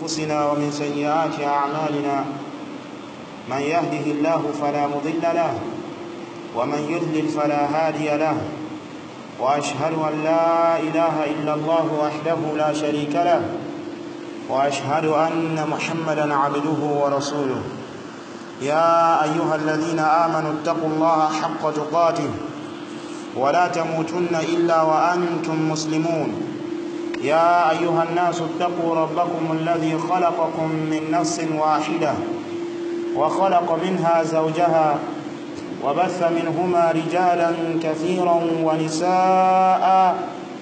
أنفسنا ومن سيئات أعمالنا من يهده الله فلا مضل له ومن يضلل فلا هادي له وأشهد أن لا إله إلا الله وحده لا شريك له وأشهد أن محمدا عبده ورسوله يا أيها الذين آمنوا اتقوا الله حق تقاته ولا تموتن إلا وأنتم مسلمون يا أيها الناس اتقوا ربكم الذي خلقكم من نفس واحدة وخلق منها زوجها وبث منهما رجالا كثيرا ونساء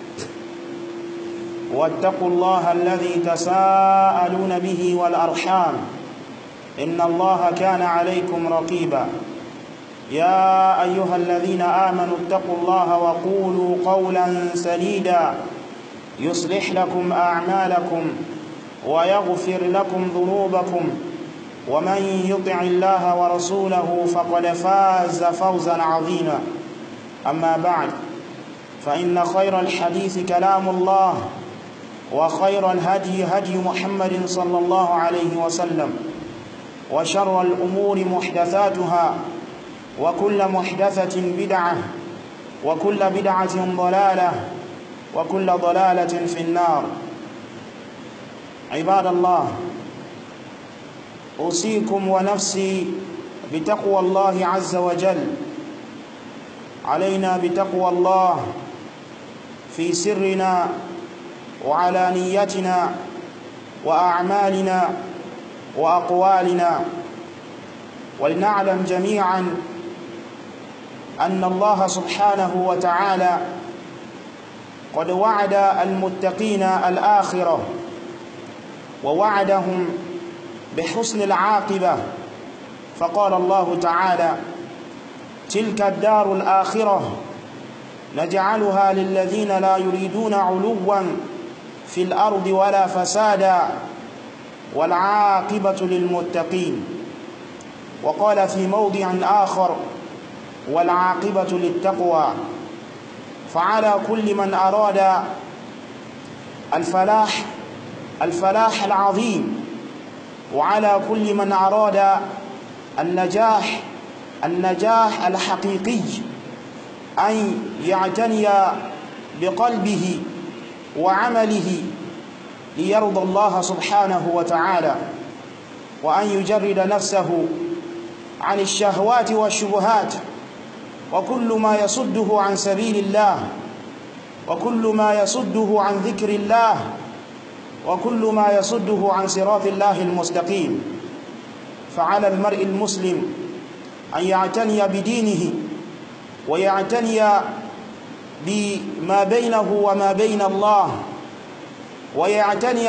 واتقوا الله الذي تساءلون به والأرحام إن الله كان عليكم رقيبا يا أيها الذين آمنوا اتقوا الله وقولوا قولا سديدا يصلح لكم أعمالكم ويغفر لكم ذنوبكم ومن يطع الله ورسوله فقد فاز فوزا عظيما أما بعد فإن خير الحديث كلام الله وخير الهدي هدي محمد صلى الله عليه وسلم وشر الأمور محدثاتها وكل محدثة بدعة وكل بدعة ضلالة وكل ضلالة في النار. عباد الله، أوصيكم ونفسي بتقوى الله عز وجل. علينا بتقوى الله في سرنا وعلانيتنا وأعمالنا وأقوالنا، ولنعلم جميعا أن الله سبحانه وتعالى قد وعد المتقين الآخرة ووعدهم بحسن العاقبة، فقال الله تعالى: تلك الدار الآخرة نجعلها للذين لا يريدون علوا في الأرض ولا فسادا والعاقبة للمتقين. وقال في موضع آخر: والعاقبة للتقوى. فعلى كل من أراد الفلاح العظيم، وعلى كل من أراد النجاح الحقيقي أن يعتني بقلبه وعمله ليرضى الله سبحانه وتعالى، وأن يجرد نفسه عن الشهوات والشبهات وكل ما يصده عن سبيل الله، وكل ما يصده عن ذكر الله، وكل ما يصده عن صراط الله المستقيم. فعلى المرء المسلم أن يعتني بدينه ويعتني بما بينه وما بين الله، ويعتني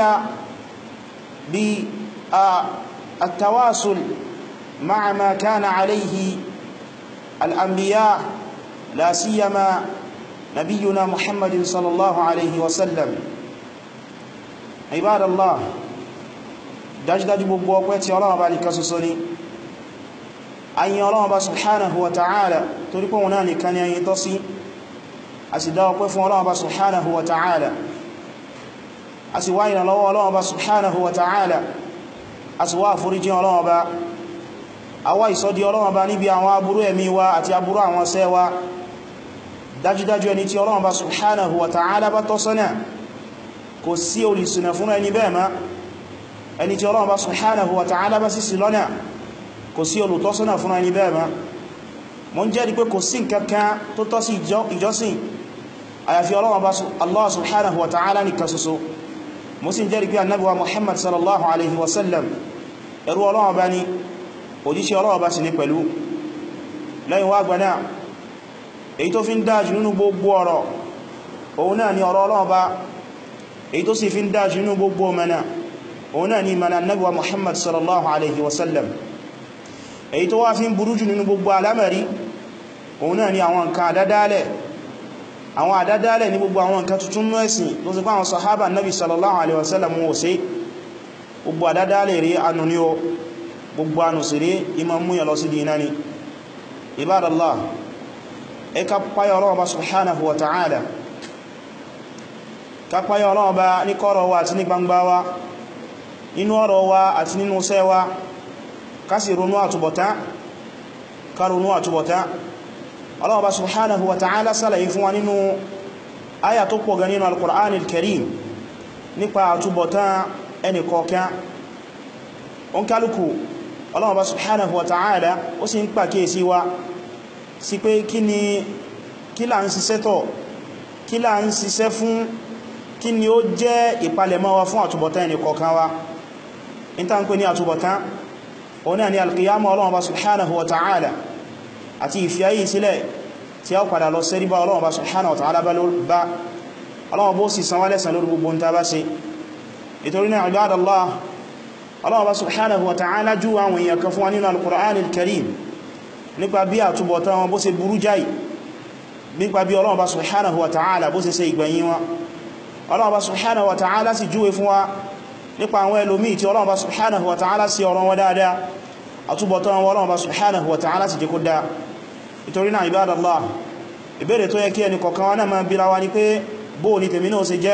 بالتواصل مع ما كان عليه الأنبياء، لا سيما نبينا محمد صلى الله عليه وسلم. عباد الله، dájúdájú gbogbo ọpẹ́ tí Ọlọ́run bá nìkan ṣoṣo ni. Ayin Ọlọ́run bá subhanahu wa ta'ala torí pé òun náà nìkan ni ayin tọ́ sí. A sì dá ọpẹ́ fún Ọlọ́run bá subhanahu wa ta'ala. A sì wá ìrànlọ́wọ́ Ọlọ́run bá subhanahu wa ta'ala. A sì wá àforíjìn Ọlọ́run bá. A wá ìsọ́dí Ọlọ́run bá níbi àwọn aburú ẹ̀mí wa àti aburú àwọn ṣẹ́ wa. Dájúdájú ẹni tí Ọlọ́run bá subhanahu wa ta'ala bá tọ́ sọ́nà, kò sí olùṣìnà fún ẹni bẹ́ẹ̀ má. Ẹni tí Ọlọ́run bá subhanahu wa ta'ala bá sì sí lọ́nà, kò sí olùtọ́sọ́nà fún ẹni bẹ́ẹ̀ má. Mo ń jẹ́rìí pé kò sí nǹkankan tó tọ́ sí ìjọsìn àyàfi Ọlọ́run bá Allah subhanahu wa ta'ala nìkan ṣoṣo. Mo sì ń jẹ́rìí pé Ànábì wa Muhammad sallallahu alaihi wasallam ẹrú Ọlọ́run bá ní, òjíṣẹ́ Ọlọ́run bá sì ní pẹ̀lú. Lẹ́yìn wá gbà náà, èyí tó fi ń dájú nínú gbogbo ọ̀rọ̀ òun náà ni ọ̀rọ̀ Ọlọ́run bá, èyí tó sì fi ń dájú nínú gbogbo mẹ́nà òun náà ni mẹ́nà Ànábì wa Muhammad sallallahu alaihi wasallam. Èyí tó wá fi ń burú jù nínú gbogbo alámẹ̀rí òun náà ni àwọn nǹkan àdádálẹ̀ ní gbogbo àwọn nǹkan tuntun nú ẹ̀sìn tó sì pé àwọn sahaba Ànábì sallallahu alaihi wasallam wọ́n ṣe. Gbogbo àdádálẹ̀ rí anù ní o, gbogbo anù sí rí ìmọ̀ múyàn lọ sí dínà ni. Ibadallah, ẹ ká páyà Ọlọ́run bá subhanahu wa ta'ala, ká páyà Ọlọ́run bá ní kọ̀rọ̀ wa àti ní gbangba wa, nínú ọ̀rọ̀ wa àti nínú iṣẹ́ wa ká sì ronú àtúbọ̀tán Allah bá subhanahu wa ta'ala ṣàlàyé fún wa nínú àyà tó pọ̀ gan nínú al-Qur'an al-Karim nípa àtúbọ̀tán ẹni kọ̀ọ̀kan on kálukú Allah bá subhanahu wa ta'ala ó sì ń pàkíyèsí wa sí pé kí là ń ṣiṣẹ́ tọ̀, kí là ń ṣiṣẹ́ fún, kí ni ó jẹ́ ìpalẹ̀mọ́ wa fún àtúbọ̀tán ẹni kọ̀ọ̀kan wa. in ta ń pè ní àtúbọ̀tán òun náà ni al-qiyamah Allah bá subhanahu wa ta'ala àti ìfìyàyí sílẹ̀ tí a padà lọ sẹ́rí bá Allah bá subhanahu wa ta'ala bá Allah bó sì sanwó lẹ́san lórí gbogbo ta bá ṣe. nítorí náà ibadallah Allah bá subhanahu wa ta'ala jú àwọn èèyàn kan fún wa nínú al-Qur'an al-Karim nípa bí àtúbọ̀tán wọn bó ṣe burú jáì, nípa bí Allah bá subhanahu wa ta'ala bó ṣe ìgbẹ̀yìn wọn. Allah bá subhanahu wa ta'ala sì júwe fún wa nípa àwọn ẹlòmíì tí Allah bá subhanahu wa ta'ala sí ọ̀rọ̀ wọn dáadáa, àtúbọ̀tán wọn Allah bá subhanahu wa ta'ala sì jẹ́ kó dáa. nítorí náà ibadallah, ìbéèrè tó yẹ kí ẹni kọ̀ọ̀kan wa náà máa bíra wa ní pé bóò ni tèmi náà ṣe jẹ́,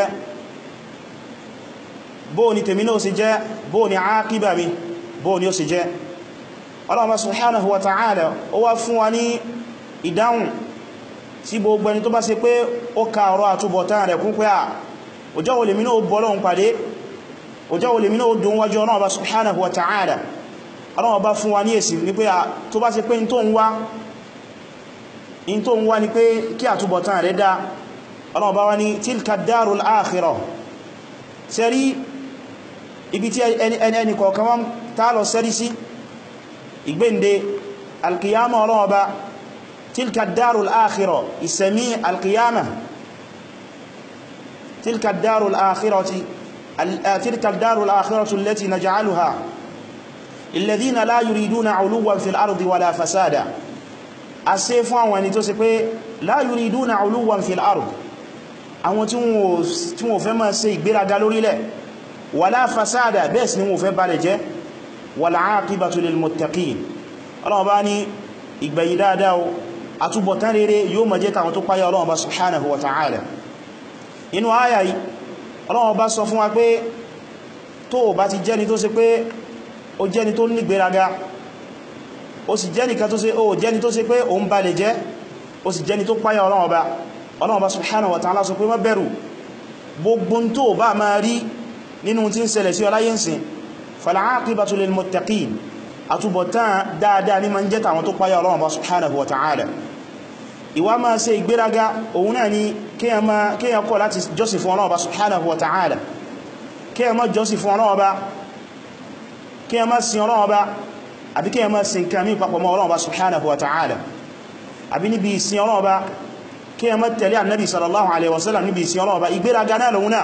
bóò ni tèmi náà ṣe jẹ́, bóò ni àákíbà mi, bóò ni ó ṣe jẹ́. Allah subhanahu wa ta'ala ó wá fún wa ní ìdáhùn sí gbogbo ẹni tó bá ṣe pé ó ka ọ̀rọ̀ àtúbọ̀tán rẹ̀ kún pé ọjọ́ wo lèmi náà bọ́lọ́hun pàdé, ọjọ́ wo lèmi náà dùn wájú Allah subhanahu wa ta'ala. Allah bá fún wa ní èsì ní pé tó bá ṣe pé in tó ń wá ní pé kí àtúbọ̀tán rẹ̀ dá, Allah bá wá ní tilka darul akhirah. sẹ́rí ibi tí ẹni kọ̀ọ̀kan wọ́n tá lọ sẹ́rí sí ìgbéǹde alkiyama Allah bá tilka darul akhirah ìsẹ̀mí alkiyama, tilka darul akhirati allati naj'aluha alladhina la yuriduna 'uluwan fil ardi wala fasada. a ṣe fún àwọn ẹni tó ṣe pé la yuriduna 'uluwan fil ardi, àwọn tí wọ́n fẹ́ máa ṣe ìgbéraga lórílẹ̀, wala fasada, bẹ́ẹ̀ sì ni wọ́n fẹ́ balẹ̀ jẹ́, wal 'aqibatu lil muttaqin. Allah bá ní ìgbẹ̀yìn dáadáa o, àtúbọ̀tán rere yóò máa jẹ́ tàwọn tó páyà Allah bá subhanahu wa ta'ala. inú àyà yìí Allah bá sọ fún wa pé tó bá ti jẹ́ni tó ṣe pé ó jẹ́ni tó ní ìgbéraga, ó sì jẹ́ni kan tó ṣe ó jẹ́ni tó ṣe pé ó ń balẹ̀ jẹ́, ó sì jẹ́ni tó páyà Allah bá subhanahu wa ta'ala sọ pé má bẹ̀rù gbogbo tó bá máa rí nínú tí ń ṣẹlẹ̀ sí ọláyẹ́nsìn, fal 'aqibatu lil muttaqin, àtúbọ̀tán dáadáa ní ma ń jẹ́ tàwọn tó páyà Allah bá subhanahu wa ta'ala. ìwà máa ṣe ìgbéraga òun náà ni kíyàn kọ̀ láti jọ́sìn fún Allah bá subhanahu wa ta'ala, kíyàn má jọ́sìn fún Allah bá, kíyàn má sin Allah bá, àbí kíyàn má sin kàmí papọ̀ mọ́ Allah bá subhanahu wa ta'ala, àbí níbi ìsin Allah bá kíyàn má tẹ̀lé annabi sallallahu alaihi wasallam níbi ìsin Allah bá. ìgbéraga náà lòun náà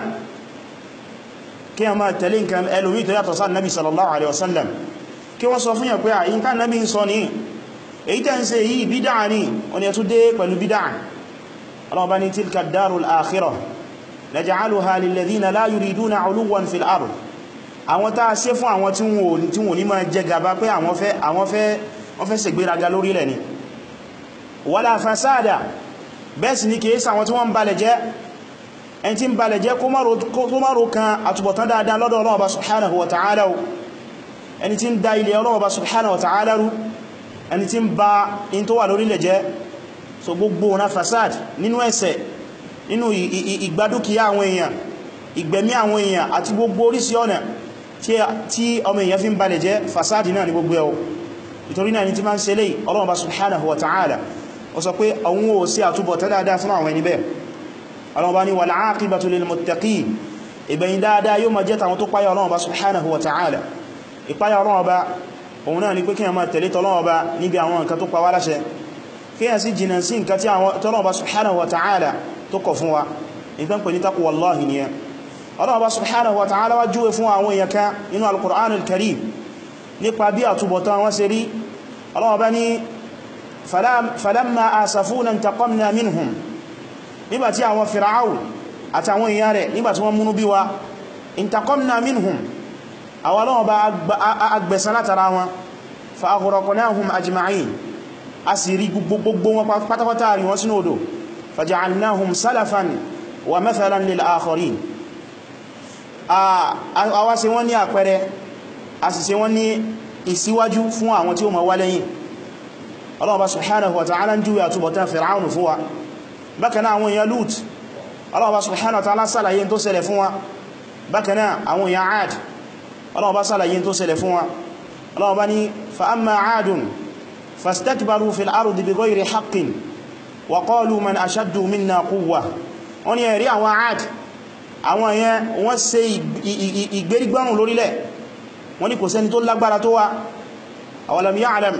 kíyàn má tẹ̀lé nǹkan ẹlòmí tó yàtọ̀ sí annabi sallallahu alaihi wasallam, kí wọ́n sọ fún yàn pé àyín tán nábi ń sọ ní èyí tẹ́ ń ṣe yìí bídá ní wọ́n yẹ tó dé pẹ̀lú bídá. Allah bá ní tilka darul akhirah naj'aluha lilladhina la yuriduna 'uluwan fil ard. àwọn tá ṣe fún àwọn tí wọ́n ní máa jẹ gàba pé àwọn fẹ́ ṣe gbéraga lórílẹ̀ ni, wala fasada, bẹ́ẹ̀ sì ní kìí sàwọn tí wọ́n ń balẹ̀ jẹ́. ẹni tí ń balẹ̀ jẹ́ kó má ro kan àtúbọ̀tán dáadáa lọ́dọ̀ Allah bá subhanahu wa ta'ala, ẹni tí ń da ilẹ̀ Allah bá subhanahu wa ta'ala rú, ẹni tí ń ba in tó wà lórílẹ̀ jẹ́. so gbogbo ọ̀nà fasad nínú ẹ̀ṣẹ̀, nínú ìgbádúkìá àwọn èèyàn, ìgbẹ̀mí àwọn èèyàn àti gbogbo oríṣìí ọ̀nà tí ọmọ èèyàn fi ń balẹ̀ jẹ́, fasad náà ni gbogbo ẹ̀. nítorí náà ni tí máa ń ṣe lè Allah bá subhanahu wa ta'ala ó sọ pé àwọn ò sí àtúbọ̀tán dáadáa fún àwọn ẹni bẹ́ẹ̀. Allah bá ní wal 'aqibatu lil muttaqin, ìgbẹ̀yìn dáadáa yóò máa jẹ́ tàwọn tó páyà Allah bá subhanahu wa ta'ala. ìpáyà Ọlọ́run Ọba òun náà ni pé kí a máa tẹ̀lé t'Ọlọ́run Ọba níbi àwọn nǹkan tó pa wá láṣẹ, kí a sì jìnà sí nǹkan tí t'Ọlọ́run Ọba subhanahu wa ta'ala tó kọ̀ fún wa. ìtàn pè ní taqwallahi ni Ọlọ́run Ọba subhanahu wa ta'ala wá júwe fún àwọn èèyàn kan nínú al-Qur'an al-Karim nípa bí àtúbọ̀tán wọn ṣe rí. Ọlọ́run Ọba ní falamma asafuna intaqamna minhum, nígbàtí àwọn Fir'aun àtàwọn èèyàn rẹ̀ nígbàtí wọ́n múnú bí wa, intaqamna minhum, àwọn Ọlọ́run bá agbẹ̀san látara wọn, fa aghraqnahum ajma'in, a sì rí gbogbo wọn pátápátá rí wọn sínú odò, faja'alnahum salafan wa mathalan lil akharin, àwa ṣe wọ́n ní àpẹẹrẹ a sì ṣe wọ́n ní ìsíwájú fún àwọn tí ó máa wá lẹ́yìn. Allah bá subhanahu wa ta'ala ń júwe àtúbọ̀tán Fir'aun fún wa. Bákan náà àwọn èèyàn Lut Allah bá subhanahu wa ta'ala ṣàlàyé tó ṣẹlẹ̀ fún wa. Bákan náà àwọn èèyàn Ad Allah bá ṣàlàyé tó ṣẹlẹ̀ fún wa. Allah bá ní fa amma Adun fastakbaru fil ardi bighayri haqqin wa qalu man ashaddu minna quwwa. Wọ́n ní ẹ̀rí àwọn Ad àwọn èèyàn wọ́n ṣe ìgbèrígbọ́rùn lórílẹ̀, wọ́n ní kò sẹ́ni tó lágbára tó wa. awalam ya'lam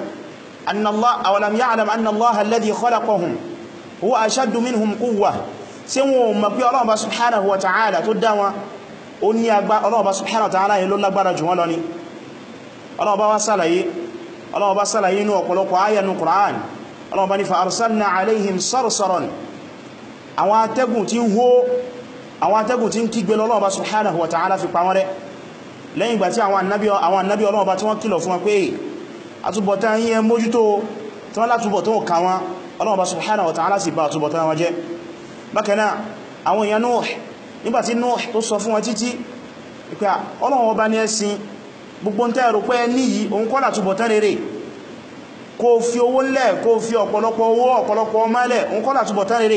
anna Allah alladhi khalaqahum huwa ashaddu minhum quwwa. ṣé wọn mọ̀ pé Ọlọ́run bá subhanahu wa ta'ala tó dá wọn ó ní agbára, Ọlọ́run bá subhanahu wa ta'ala yẹn ló lágbára jù wọ́n lọ ni. Ọlọ́run bá ṣàlàyé inú ọ̀pọ̀lọpọ̀ ayà nínú Qur'an. Ọlọ́run bá ní fa arsalna alayhim sarsaran, àwọn atẹ́gùn tí ń hó, àwọn atẹ́gùn tí ń kígbe lọ́lọ́run bá subhanahu wa ta'ala fi pa wọ́n rẹ́ lẹ́yìn ìgbà tí àwọn annabi Ọlọ́run bá tí wọ́n kìlọ̀ fún wọn pé àtúbọ̀tán yín mójútó tí wọ́n látúbọ̀tán kà wọ́n, Ọlọ́run bá subhanahu wa ta'ala sì bá àtúbọ̀tán wọn jẹ́. Bákan náà àwọn èèyàn Nuh, nígbàtí Nuh tó sọ fún wọn títí pé Ọlọ́run ọba ní ẹ̀sìn gbogbo tẹ́ rò pé ní yìí òun kọ́ látúbọ̀tán rere, kó fi owó lẹ̀, kó fi ọ̀pọ̀lọpọ̀ owó ọ̀pọ̀lọpọ̀ ọmọ lẹ̀, òun kọ́ látúbọ̀tán rere,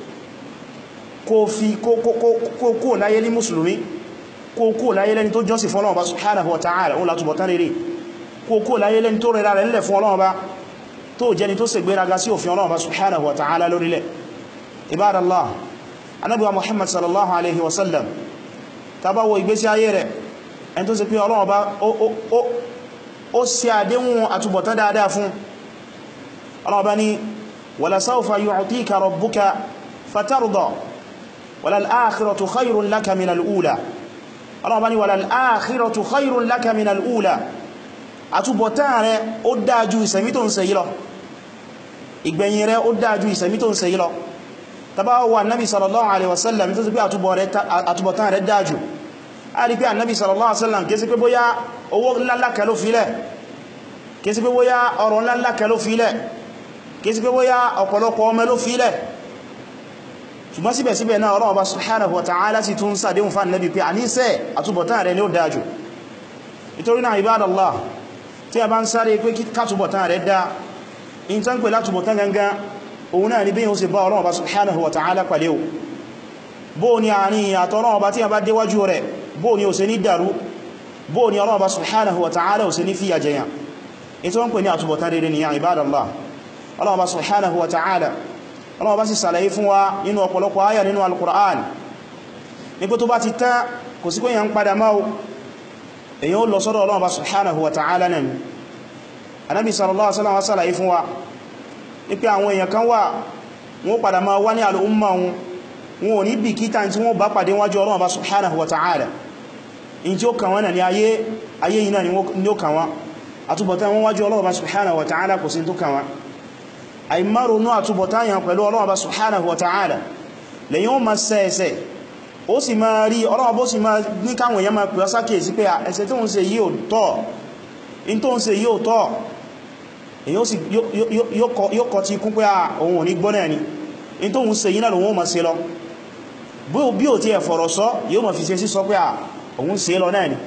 kó láyé ní mùsùlùmí, kó láyé lẹ́ni tó jọ́sìn fún Ọlọ́run bá subhanahu wa ta'ala, òun látúbọ̀tán rere, kó láyé lẹ́ni tó rẹ̀ra rẹ̀ nílẹ̀ fún Ọlọ́run bá, tó jẹni tó ṣe gbéraga sí òfin Ọlọ́run bá subhanahu wa ta'ala lórílẹ̀. Ibadallah, Ànábì wa Muhammad sallallahu alaihi wasallam tá bá wo ìgbésí ayé rẹ̀, ẹni tó ṣe pé Ọlọ́run bá ó ṣe àdéhùn àtúbọ̀tán dáadáa fún. Ọlọ́run bá ní wala sawfa yu'tika rabbuka fatarda walal akhiratu khayrun laka minal ula. Ọlọ́run bá ní walal akhiratu khayrun laka minal ula. Àtúbọ̀tán rẹ̀ ó dájú ìsẹ̀mí tó ń ṣe yìí lọ, ìgbẹ̀yìn rẹ̀ ó dájú ìsẹ̀mí tó ń ṣe yìí lọ. Tàbá wà Nabi sallallahu alaihi wasallam tó sì pé àtúbọ̀tán rẹ̀ dájú, a rí pé Nabi sallallahu alaihi wasallam kìí sí pé bóyá owó ńláńlá ló fílẹ̀, kìí sí pé bóyá ọrọ̀ ńláńlá ló fílẹ̀, kìí sí pé bóyá ọ̀pọ̀lọpọ̀ ọmọ ló fílẹ̀. Ṣùgbọ́n síbẹ̀síbẹ̀ náà Ọlọ́run bá subhanahu wa ta'ala sì tún ṣàdéhùn fún Nabi pé àníṣẹ́ àtúbọ̀tán rẹ̀ ni ó dájú. Nítorí náà ibadallah, tí a bá ń sáré pé kátúbọ̀tán rẹ̀ dá, in tán pè látúbọ̀tán gangan òun náà ni bí yíò sì bá Ọlọ́run bá subhanahu wa ta'ala pàdé o. Bó ni àárín ìyàtọ̀ Ọlọ́run bá tí a bá déwájú rẹ̀, bó ni ó ṣe ní dàrú, bó ni Ọlọ́run bá subhanahu wa ta'ala ó ṣe ní fìyà jẹyàn. Ètò wọ́n pè ní àtúbọ̀tán rere ni ya ibadallah. Ọlọ́run bá subhanahu wa ta'ala, Ọlọ́run bá sì sàlàyé fún wa nínú ọ̀pọ̀lọpọ̀ ayà nínú al-Qur'an ní pé tó bá ti tán kò sí pé yàn padà máa èyàn ó lọ sọ́dọ̀ Ọlọ́run bá subhanahu wa ta'ala náà. Ànábì sallallahu alaihi wasallam sàlàyé fún wa ní pé àwọn èèyàn kan wà wọ́n padà máa wá ní al'umma wọn ò ní bìkítà tí wọ́n bá pàdé wájú Ọlọ́run bá subhanahu wa ta'ala. In tí ó kàn wọ́n náà ni ayé yìí náà ni ó kàn wọ́n, àtúbọ̀tán wọn wájú Ọlọ́run bá subhanahu wa ta'ala kò sí tó kàn wọ́n. àìmárùn-ún àtúbọ̀tán yàn pẹ̀lú Ọlọ́run bá subhanahu wa ta'ala lẹ́yìn ó ma sẹ́ẹ̀sẹ̀ ó sì máa rí Ọlọ́run bó sì máa ní káwọn èèyàn máa pẹ̀lú sákèsí pé ẹ̀ṣẹ̀ tó ń ṣe yìí ò tọ́, in tó ń ṣe yìí ò tọ́, èyàn sì yóò kọ tí kún pé òun ò ní gbọ́ náà ni, in tó ń ṣe yìí náà lòun ó ma ṣe lọ, bí ò tí ẹ̀ fọ̀rọ̀ sọ yóò ma fi ṣe sí sọ pé òun ṣe lọ náà ni.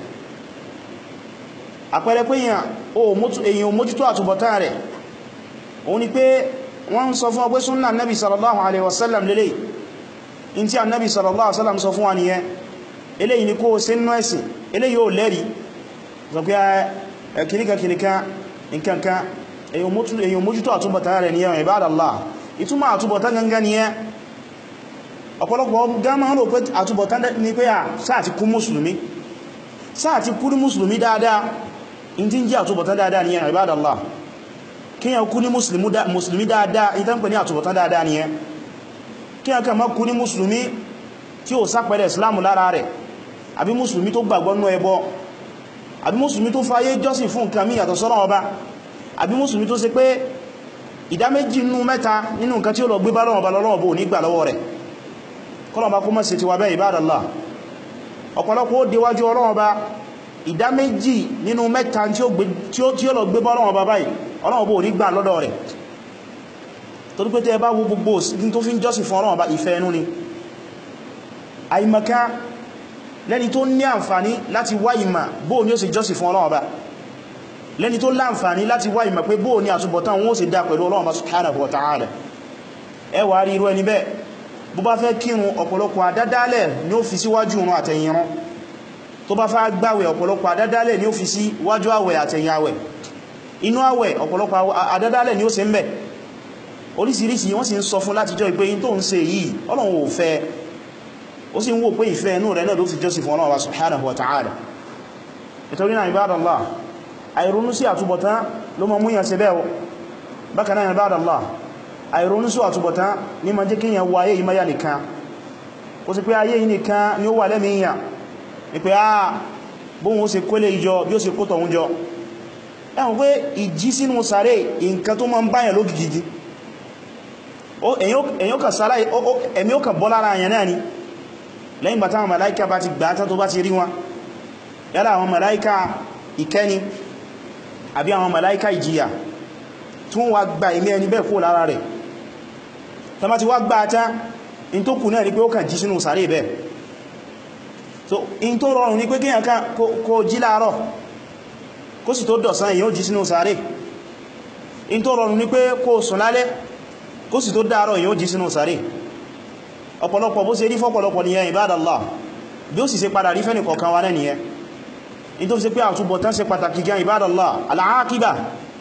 Àpẹẹrẹ pé èyàn mójútó àtúbọ̀tán rẹ̀ òun ni pé wọ́n ń sọ fún ọgbé súnnà Nabi sallallahu alaihi wasallam lélẹ̀, in tí Nabi sallallahu alaihi wasallam sọ fún wa nìyẹn, eléyìí ni kó ṣe nínú ẹ̀sìn, eléyìí ò lẹ́rí sọ pé kìníkà nǹkankan, èyàn mójútó àtúbọ̀tán rẹ̀ nìyẹn ibadallah. ìtumọ̀ àtúbọ̀tán gangan nìyẹn. Ọ̀pọ̀lọpọ̀ gama ń rò pé àtúbọ̀tán ní pé sáà ti kú mùsùlùmí, sáà ti kú ní mùsùlùmí dáadáa, in tí ń jẹ́ àtúbọ̀tán dáadáa nìyẹn ibadallah. Kíyàn kú ní mùsùlùmí dáadáa, ìtàn pè ní àtúbọ̀tán dáadáa nìyẹn. Kíyàn kàn má kú ní mùsùlùmí tí ó sápẹ̀lẹ̀ islamu lára rẹ̀, àbí mùsùlùmí tó gbàgbọ́ nínú ẹbọ, àbí mùsùlùmí tó fayé jọ́sìn fún nǹkan mí yàtọ̀ sọ́rọ̀ ọba, àbí mùsùlùmí tó ṣe pé ìdá méjì nínú mẹ́ta nínú nǹkan tí ó lọ gbé bá lọ́wọ́ lọ́wọ́ bó ní gbà lọ́wọ́ rẹ̀. Kọ́lọ̀ bá kó mọ́ sí ti wà bẹ́ ibadallah. Ọ̀pọ̀lọpọ̀ ó déwájú Ọlọ́run bá ìdá méjì nínú mẹ́ta tí ó lọ gbé bá Ọlọ́run bá báyìí, Ọlọ́run bó ní gbà lọ́dọ̀ rẹ̀. Torí pé tẹ́ bá wo gbogbo tó fi ń jọ́sìn fún Ọlọ́run bá ìfẹ́ ẹnu ni. Àìmọ̀ká lẹ́ni tó ní àǹfààní láti wá ìmọ̀ bóò ní ó sì jọ́sìn fún Ọlọ́run Ọba, lẹ́ni tó láǹfààní láti wá ìmọ̀ pé bóò ní àtúbọ̀tán wọn ó sì dá pẹ̀lú Ọlọ́run Ọba subhanahu wa ta'ala. ẹ wá rí irú ẹni bẹ́ẹ̀ bó bá fẹ́ kírun ọ̀pọ̀lọpọ̀ àdádálẹ̀ ní ó fi síwájú ìrun àtẹ̀yìn ìrun, tó bá fẹ́ gbààwẹ̀ ọ̀pọ̀lọpọ̀ àdádálẹ̀ ní ó fi síwájú àwẹ̀ àtẹ̀yìn àwẹ̀, inú àwẹ̀ ọ̀pọ̀lọpọ̀ àdádálẹ̀ ní ó ṣe ń bẹ̀ oríṣiríṣi. wọ́n sì ń sọ fún láti jọ ìpé yín tó ń ṣe yìí Ọlọ́run ò fẹ́, ó sì ń wò pé ìfẹ́ inú rẹ̀ náà ló fi jọ́sìn fún Ọlọ́run subhanahu wa ta'ala. nítorí náà ibadallah, àìrónú sí àtúbọ̀tán ló mọ múyàn ṣe bẹ́ẹ̀. bákan náà ibadallah, àìrónú sí àtúbọ̀tán ní ma jẹ́ kí yẹn wọ ayé yìí máyà nìkan, ó sì pé ayé yìí nìkan ni ó wà lẹ́mìíyàn ní pé bóhun ó ṣe kó lè ìjọ bí ó ṣe kó tọ̀hún jọ. ẹ̀hùn pé ìjí sínú sàréè nǹkan tó máa ń báyàn lógìgì, èyàn kàn sára ẹ̀mí ó kàn bọ́ lára àyàn náà ni lẹ́yìn bàtà àwọn màláíkà bá ti gbà tán tó bá ti rí wọn, yálà àwọn màláíkà ìkẹ́ni àbí àwọn màláíkà ìjìyà tún wá gba ẹ̀mí ẹni bẹ́ẹ̀ kó lára rẹ̀. tó bá ti wá gbà tán in tó kù náà ni pé ó kàn jí sínú sàréè bẹ́ẹ̀. so in tó rọrùn ni pé kíyàn kan kó jí láàárọ̀ kó sì tó dọ̀sán èyàn ó jí sínú sàréè. in tó rọrùn ni pé kó sùn lálẹ́ kó sì tó dáàrọ̀ èyàn ó jí sínú sàréè. ọ̀pọ̀lọpọ̀ bó ṣe rí fọ́pọ̀lọpọ̀ nìyẹn ibadallah, bí ó sì ṣe padà rí fẹ́ni kọ̀ọ̀kan wa náà nìyẹn. in tó fi ṣe pé àtúbọ̀tán ṣe pàtàkì gan ibadallah. al-aqiba,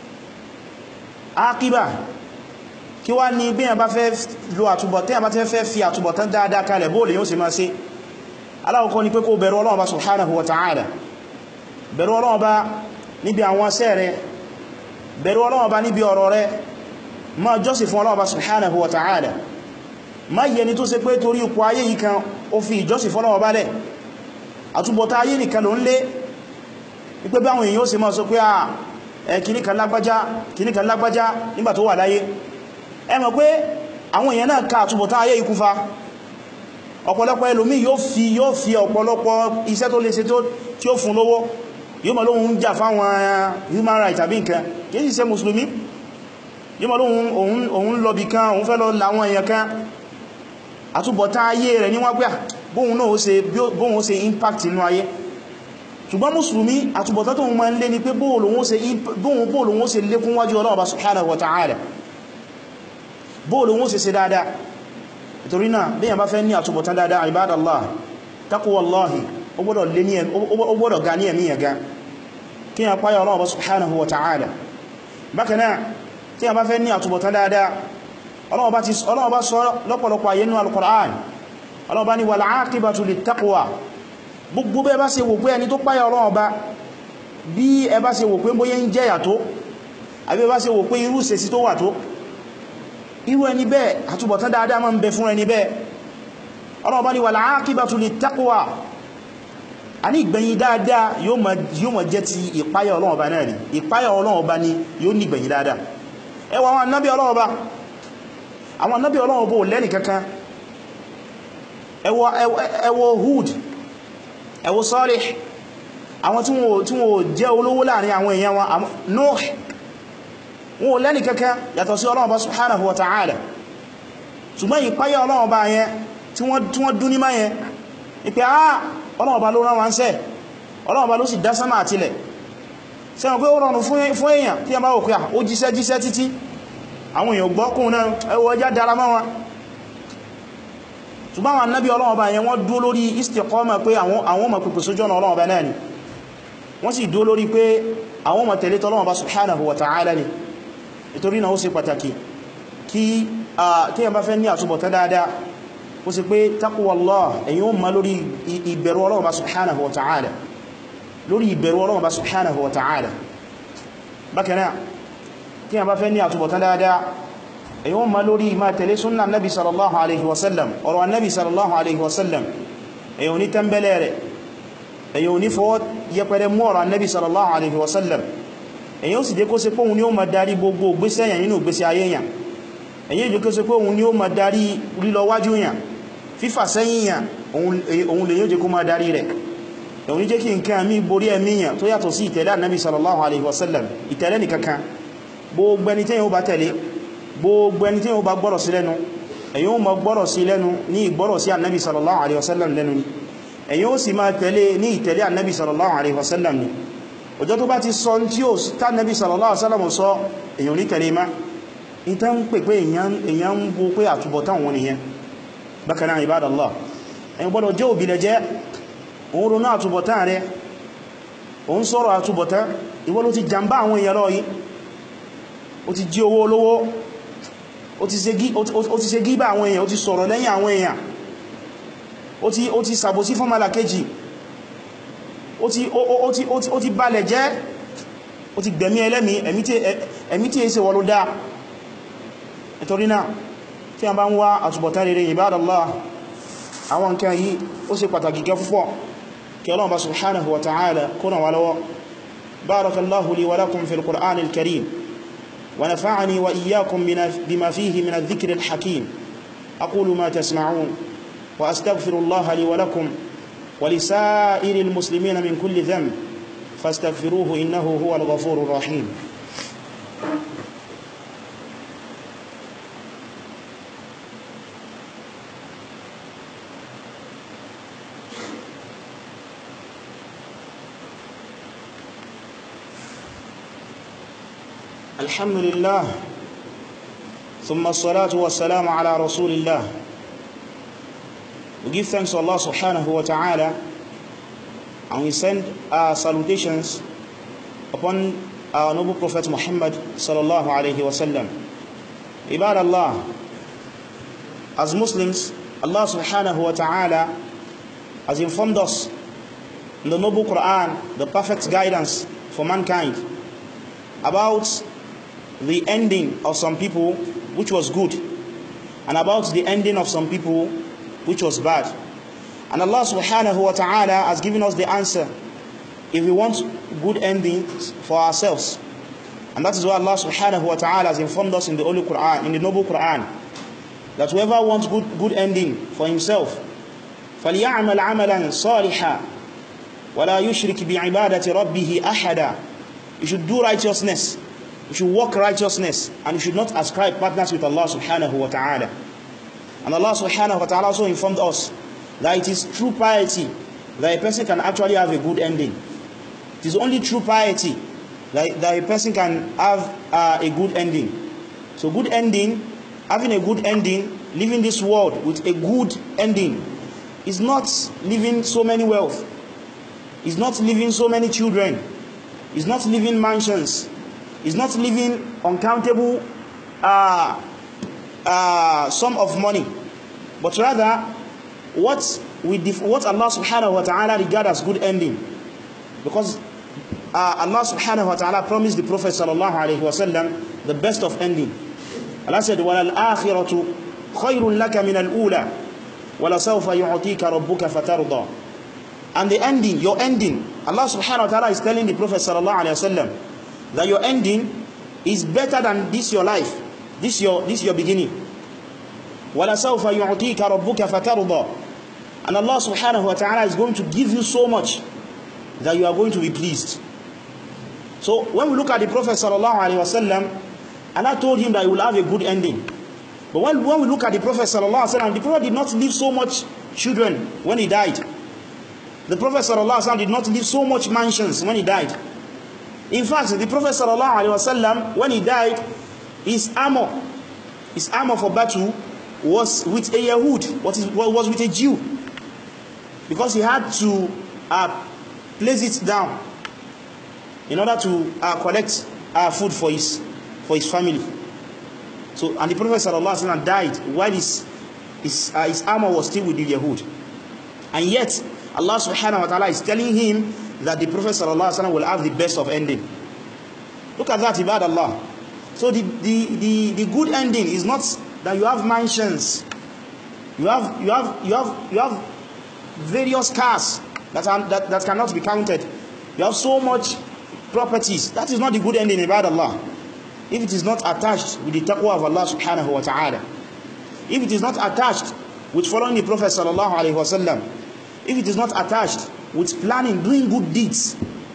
àkíbà kí wá ní bí yàn bá fẹ́ lo àtúbọ̀tán, yàn bá fẹ́ fi àtúbọ̀tán dáadáa kalẹ̀ bóòlù yóò sì máa ṣe. aláwọ̀kọ́ ni pé kó bẹ̀rù Ọlọ́run Ọba subhanahu wa ta'ala, bẹ̀rù Ọlọ́run Ọba níbi àwọn iṣẹ́ rẹ̀, bẹ̀rù Ọlọ́run Ọba níbi ọ̀rọ̀ rẹ̀, máa jọ́sìn fún Ọlọ́run Ọba subhanahu wa ta'ala. má yẹ ni tó ṣe pé torí ipò ayé yìí kan ó fi ìjọ́sìn fún Ọlọ́run Ọba lẹ̀, àtúbọ̀tán ayé nìkan ló ń lé, wípé báwọn èèyàn ó sì máa sọ pé kìníkan lágbájá nígbà tó wà láyé. ẹ mọ̀ pé àwọn èèyàn náà ká àtúbọ̀tán ayé ikú fa. ọ̀pọ̀lọpọ̀ ẹlòmí yóò fi ọ̀pọ̀lọpọ̀ iṣẹ́ tó lè ṣe tí ó fún lówó, yóò mọ̀ lóhun ń jà fáwọn human rights tàbí nǹkan, kìí sì ṣe mùsùlùmí, yóò mọ̀ lóhun òun lọ bí kan, òun fẹ́ lọ láwọn èèyàn kan. àtúbọ̀tán ayé rẹ̀ ní wọ́n gbà bóhun ó ṣe impact nínú ayé. ṣùgbọ́n mùsùlùmí àtúbọ̀tán tó máa ń lé ní pé bóòlùn ó ṣe lékún wájú Ọlọ́run subhanahu wa ta'ala, bóòlùn ó ṣe dáadáa. nítorí náà bí yàn bá fẹ́ ní àtúbọ̀tán dáadáa ibadallah, taqwallahi ó gbọ́dọ̀ ga ní ẹ̀mí yàn ga, kí yàn páyà Ọlọ́run subhanahu wa ta'ala. bákan náà tí yàn bá fẹ́ ní àtúbọ̀tán dáadáa, Ọlọ́run bá sọ lọ́pọ̀lọpọ̀ ayé nínú al-Qur'an, Ọlọ́run bá ní wal aqibatu lit-taqwa. gbogbo bẹ́ bá ṣe wò pé ẹni tó páyà Ọlọ́run bá, bí ẹ bá ṣe wò pé bóyá ń jẹ́yà tó, àbí ẹ bá ṣe wò pé irú ìṣesí tó wà tó, irú ẹni bẹ́ẹ̀ àtúbọ̀tán dáadáa máa ń bẹ fún ẹni bẹ́ẹ̀. Ọlọ́run bá ní wal aqibatu lit-taqwa, a ní ìgbẹ̀yìn dáadáa yóò máa jẹ́ ti ìpáyà Ọlọ́run bá náà ni, ìpáyà Ọlọ́run bá ní yóò ní ìgbẹ̀yìn dáadáa. ẹ wo àwọn ànábì Ọlọ́run bá, àwọn ànábì Ọlọ́run bó lẹ́nì kankan. ẹ wo Hud, ẹ wo Salih, àwọn tí wọ́n jẹ́ olówó láàrin àwọn èèyàn wọn. Nuh, wọn ò lẹ́nì kankan yàtọ̀ sí Ọlọ́run Ọba subhanahu wa ta'ala. ṣùgbọ́n ìpáyà Ọlọ́run Ọba yẹn tí wọ́n dún ní máa yẹn ni pé Ọlọ́run Ọba ló rán wọn ṣẹ́, Ọlọ́run Ọba ló sì dá sánmà àtilẹ̀. sẹ́wọ̀n pé ó rọrùn fún èèyàn tí a bá wò pé ó jíṣẹ́ títí àwọn èèyàn gbọ́kùn náà ẹwọ ẹjá dára máa wọn. ṣùgbọ́n àwọn annabi Ọlọ́run Ọba yẹn wọ́n dúó lórí istiqama pé àwọn ọmọ pípẹ̀ sójú ọ̀nà Ọlọ́run Ọba náà ni, wọ́n sì dúó lórí pé àwọn ọmọ tẹ̀lé t'Ọlọ́run Ọba subhanahu wa ta'ala ni. nítorí náà ó ṣe pàtàkì kí a bá fẹ́ ní àtúbọ̀tán dáadáa, ó sì pé taqwallah èyí ó ma lórí ìbẹ̀rù Ọlọ́run Ọba subhanahu wa ta'ala, lórí ìbẹ̀rù Ọlọ́run Ọba subhanahu wa ta'ala. bákan náà tí a bá fẹ́ ní àtúbọ̀tán dáadáa, èyí ó ma lórí ma tẹ̀lé súnnà nabi sallallahu alaihi wasallam, ọ̀rọ̀ annabi sallallahu alaihi wasallam. èyí ò ní tẹ́mbẹ̀lẹ̀ rẹ̀, èyí ò ní fọwọ́ yẹpẹrẹ mú ọ̀rọ̀ annabi sallallahu alaihi wasallam. èyí ó sì dé kó ṣe pé òun ni ó ma darí gbogbo ìgbésẹ̀ yẹn nínú ìgbésẹ̀ ayé yẹn. èyí ó dé kó ṣe pé òun ni ó ma darí lílọ wájú yẹn, fífà sẹ́yìn yẹn òun lè yóò jẹ́ kó ma darí rẹ̀. èyí jẹ́ kí nǹkan mi borí ẹ̀mí yẹn tó yàtọ̀ sí ìtẹ̀lé annabi sallallahu alaihi wasallam, ìtẹ̀lé nìkankan. gbogbo ẹni tí yóò bá tẹ̀lé, gbogbo ẹni tí yóò bá gbọ́rọ̀ sí lẹ́nu, èyí ó ma gbọ́rọ̀ sí lẹ́nu ní ìgbọ́rọ̀ sí annabi sallallahu alaihi wasallam lẹ́nu ni. ẹ̀yin ó sì máa tẹ̀lé ní ìtẹ̀lé annabi sallallahu alaihi wasallam ni ọjọ́ tó bá ti sọ tí ó tá nabi sallallahu alaihi wasallam sọ èyàn ní tẹ̀lé má in ta ń pè pé èyàn ń bó pé àtúbọ̀tán wọn nìyẹn bákan náà ibadallah ẹ̀yin gbọ́dọ̀ jẹ́ òbílẹ̀ jẹ́ òun ronú àtúbọ̀tán rẹ̀ òun sọ̀rọ̀ àtúbọ̀tán ìwọ ló ti jàmbá àwọn èèyàn lọ yìí ó ti jí owó olówó ó ti ṣe gíbà àwọn èèyàn ó ti sọ̀rọ̀ lẹ́yìn àwọn èèyàn ó ti sàbòsí fún malakeji ó ti balẹ̀ jẹ́ ó ti gbẹ̀mí ẹlẹ́mí ẹ̀mí tí è ṣe wọ́n ló dá nítorí náà tí a bá ń wá àtúbọ̀tán rere ibadallah àwọn nǹkan yìí ó ṣe pàtàkì gẹ́ púpọ̀ kí Ọlọ́run bá subhanahu wa ta'ala kó ràn wá lọ́wọ́ barakallahu li wa lakum fil qur'anil karim wa nafa'ani wa iyyakum bima fihi min adh-dhikri al-hakim aqulu ma tasma'un wa astaghfirullaha li wa lakum wa li sa'iril muslimina min kulli dhanb fastaghfiruhu innahu huwal ghafurur rahim الحمد لله ثم الصلاة والسلام على رسول الله. We give thanks to Allah subhanahu wa ta'ala and we send our salutations upon our noble Prophet Muhammad sallallahu alayhi wa sallam. Ibad Allah, as Muslims, Allah subhanahu wa ta'ala has informed us in the noble Quran, the perfect guidance for mankind, about the ending of some people which was good and about the ending of some people which was bad. And Allah subhanahu wa ta'ala has given us the answer if we want good endings for ourselves. And that is why Allah subhanahu wa ta'ala has informed us in the Holy Quran, in the noble Quran, that whoever wants good ending for himself, فَلْيَعْمَلْ عَمَلًا صَالِحًا وَلَا يُشْرِكْ بِعِبَادَةِ رَبِّهِ أَحَدًا. You should do righteousness, you should walk righteousness, and you should not ascribe partners with Allah subhanahu wa ta'ala. And Allah subhanahu wa ta'ala also informed us that it is true piety that a person can actually have a good ending. It is only true piety that a person can have a good ending. So good ending, having a good ending, living this world with a good ending, is not living so many wealth, is not living so many children, is not living mansions, is not living uncountable sum of money, but rather what Allah subhanahu wa ta'ala regards as good ending. Because Allah subhanahu wa ta'ala promised the Prophet sallallahu alayhi wa sallam the best of ending. Allah said, وَلَلْآخِرَةُ خَيْرٌ لَكَ مِنَ الْأُولَى وَلَسَوْفَ يُعْطِيكَ رَبُّكَ فَتَرْضَى. And the ending, your ending, Allah subhanahu wa ta'ala is telling the Prophet sallallahu alayhi wa sallam that your ending is better than this your life, this your beginning. وَلَسَوْفَ يُعْطِيكَ رَبُّكَ فَتَرْضَى. And Allah subhanahu wa ta'ala is going to give you so much that you are going to be pleased. So when we look at the Prophet sallallahu alaihi wasallam, Allah told him that he will have a good ending. But when we look at the Prophet sallallahu alaihi wasallam, the Prophet did not leave so much children when he died. The Prophet sallallahu alaihi wasallam did not leave so much mansions when he died. In fact, the Prophet sallallahu alaihi wasallam, when he died, his armor for battle was with a Yahud, was with a Jew, because he had to place it down in order to collect food for his family. So, and the Prophet sallallahu alaihi wasallam died while his armor was still with the Yahud. And yet Allah subhanahu wa ta'ala is telling him that the Prophet sallallahu alaihi wasallam will have the best of ending. Look at that, ibad Allah. So the good ending is not that you have mansions, you have various cars that cannot be counted, you have so much properties. That is not the good ending, ibad Allah. If it is not attached with the taqwa of Allah subhanahu wa ta'ala, if it is not attached with following the Prophet sallallahu alaihi wasallam, if it is not attached with planning, doing good deeds.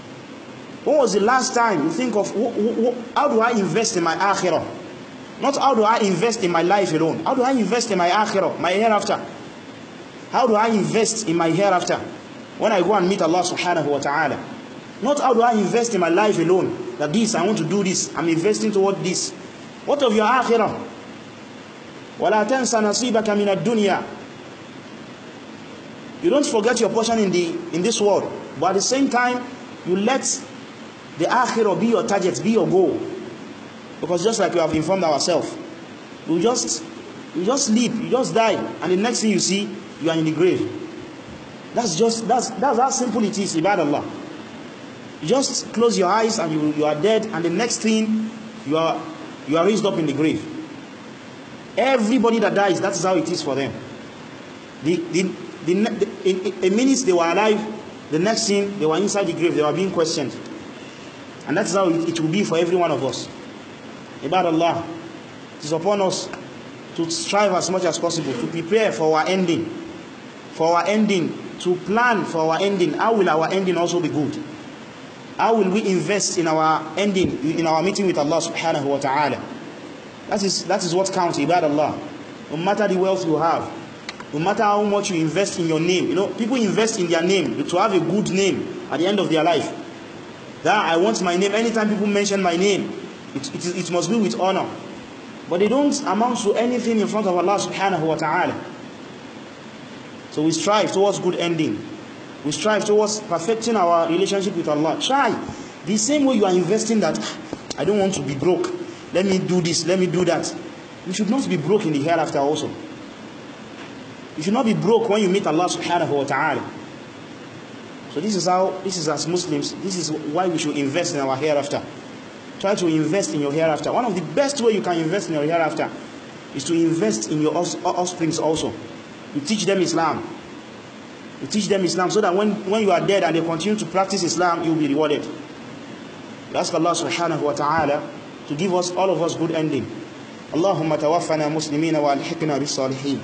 When was the last time you think of how do I invest in my akhirah? Not how do I invest in my life alone. How do I invest in my akhirah, my hereafter? How do I invest in my hereafter? when I go and meet Allah subhanahu wa ta'ala. Not how do I invest in my life alone, that this, I want to do this, I'm investing toward this. What of your akhirah? وَلَا تَنْسَ نَصِيبَكَ مِنَ الدُّنْيَا. You don't forget your portion in this world, but at the same time, you let the akhirah be your target, be your goal. Because just like we have informed ourselves, you just sleep, you just die, and the next thing you see, you are in the grave. That's how simple it is, ibadallah. You just close your eyes and you are dead, and the next thing you are raised up in the grave. Everybody that dies, that is how it is for them. In a minute they were alive, the next thing they were inside the grave, they were being questioned. And that is how it will be for every one of us. Ibadallah, it is upon us to strive as much as possible to prepare for our ending, to plan for our ending. How will our ending also be good? How will we invest in our ending, in our meeting with Allah subhanahu wa ta'ala? That is what counts, ibadallah. No matter the wealth you have, no matter how much you invest in your name. You know, people invest in their name to have a good name at the end of their life. That I want my name, anytime people mention my name, it must be with honor. But they don't amount to anything in front of Allah subhanahu wa ta'ala. So we strive towards good ending. We strive towards perfecting our relationship with Allah. Try. The same way you are investing that, I don't want to be broke. Let me do this, let me do that. You should not be broke in the hereafter also. You should not be broke when you meet Allah subhanahu wa ta'ala. So this is as Muslims, this is why we should invest in our hereafter. Try to invest in your hereafter. One of the best way you can invest in your hereafter is to invest in your offsprings also. You teach them Islam. You teach them Islam so that when you are dead and they continue to practice Islam, you will be rewarded. We ask Allah subhanahu wa ta'ala to give us, all of us, good ending. Allahumma tawaffana muslimina wa alhiqna bis salihin.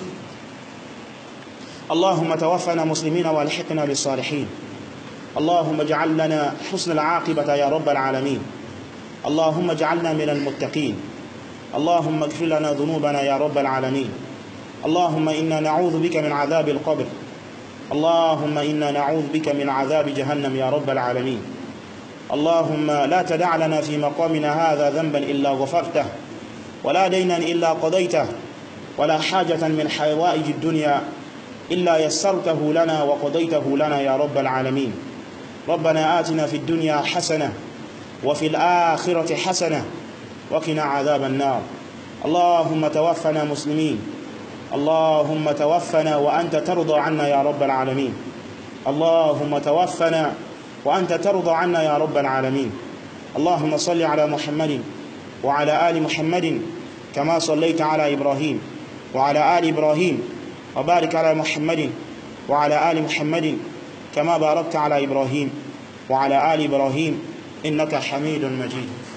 اللهم توفنا مسلمين والحقنا بالصالحين اللهم اجعل لنا حسن العاقبة يا رب العالمين اللهم اجعلنا من المتقين اللهم اغفر لنا ذنوبنا يا رب العالمين اللهم إنا نعوذ بك من عذاب القبر اللهم إنا نعوذ بك من عذاب جهنم يا رب العالمين اللهم لا تدع لنا في مقامنا هذا ذنبا إلا غفرته ولا دينا إلا قضيته ولا حاجة من حوائج الدنيا إلا يسرته لنا وقضيته لنا يا رب العالمين ربنا آتنا في الدنيا حسنة وفي الآخرة حسنة وقنا عذاب النار اللهم توفنا مسلمين اللهم توفنا وأنت ترضى عنا يا رب العالمين اللهم توفنا وأنت ترضى عنا يا رب العالمين اللهم صل على محمد وعلى آل محمد كما صليت على إبراهيم وعلى آل إبراهيم وبارك على محمد وعلى آل محمد كما باركت على إبراهيم وعلى آل إبراهيم إنك حميد مجيد.